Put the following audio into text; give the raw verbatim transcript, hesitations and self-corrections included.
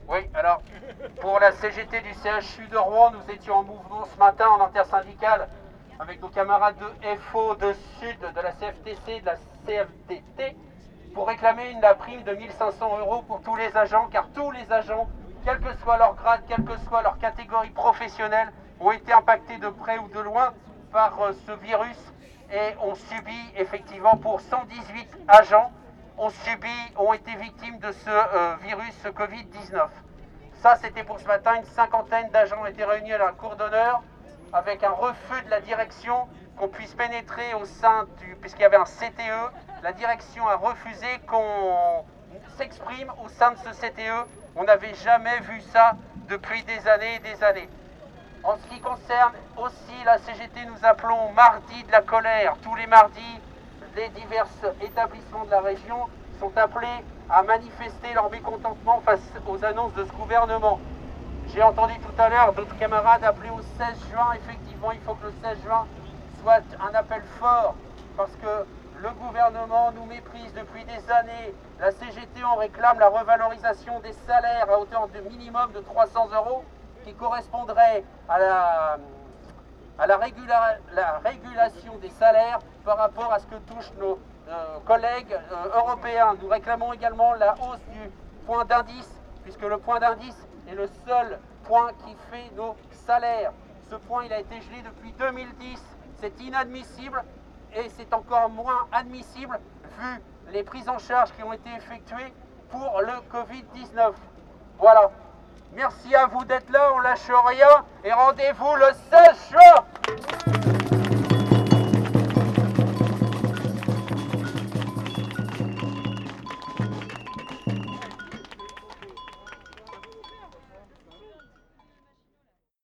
Oui, alors, pour la C G T du C H U de Rouen, nous étions en mouvement ce matin en intersyndicale avec nos camarades de F O, de Sud, de la C F T C, de la C F D T, pour réclamer une la prime de mille cinq cents euros pour tous les agents, car tous les agents, quel que soit leur grade, quelle que soit leur catégorie professionnelle, ont été impactés de près ou de loin par euh, ce virus et ont subi effectivement pour cent dix-huit agents, ont subi, ont été victimes de ce euh, virus, ce Covid dix-neuf. Ça, c'était pour ce matin. Une cinquantaine d'agents étaient réunis à la cour d'honneur avec un refus de la direction qu'on puisse pénétrer au sein du... puisqu'il y avait un C T E, la direction a refusé qu'on s'exprime au sein de ce C T E. On n'avait jamais vu ça depuis des années et des années. En ce qui concerne aussi la C G T, nous appelons mardi de la colère. Tous les mardis, les divers établissements de la région sont appelés à manifester leur mécontentement face aux annonces de ce gouvernement. J'ai entendu tout à l'heure d'autres camarades appeler au seize juin. Effectivement, il faut que le seize juin soit un appel fort parce que le gouvernement nous méprise depuis des années. La C G T, on réclame la revalorisation des salaires à hauteur de minimum de trois cents euros qui correspondrait à la, à la, régula, la régulation des salaires par rapport à ce que touchent nos euh, collègues euh, européens. Nous réclamons également la hausse du point d'indice, puisque le point d'indice est le seul point qui fait nos salaires. Ce point, il a été gelé depuis deux mille dix. C'est inadmissible et c'est encore moins admissible vu les prises en charge qui ont été effectuées pour le Covid dix-neuf. Voilà. Merci à vous d'être là, on lâche rien et rendez-vous le seize juin.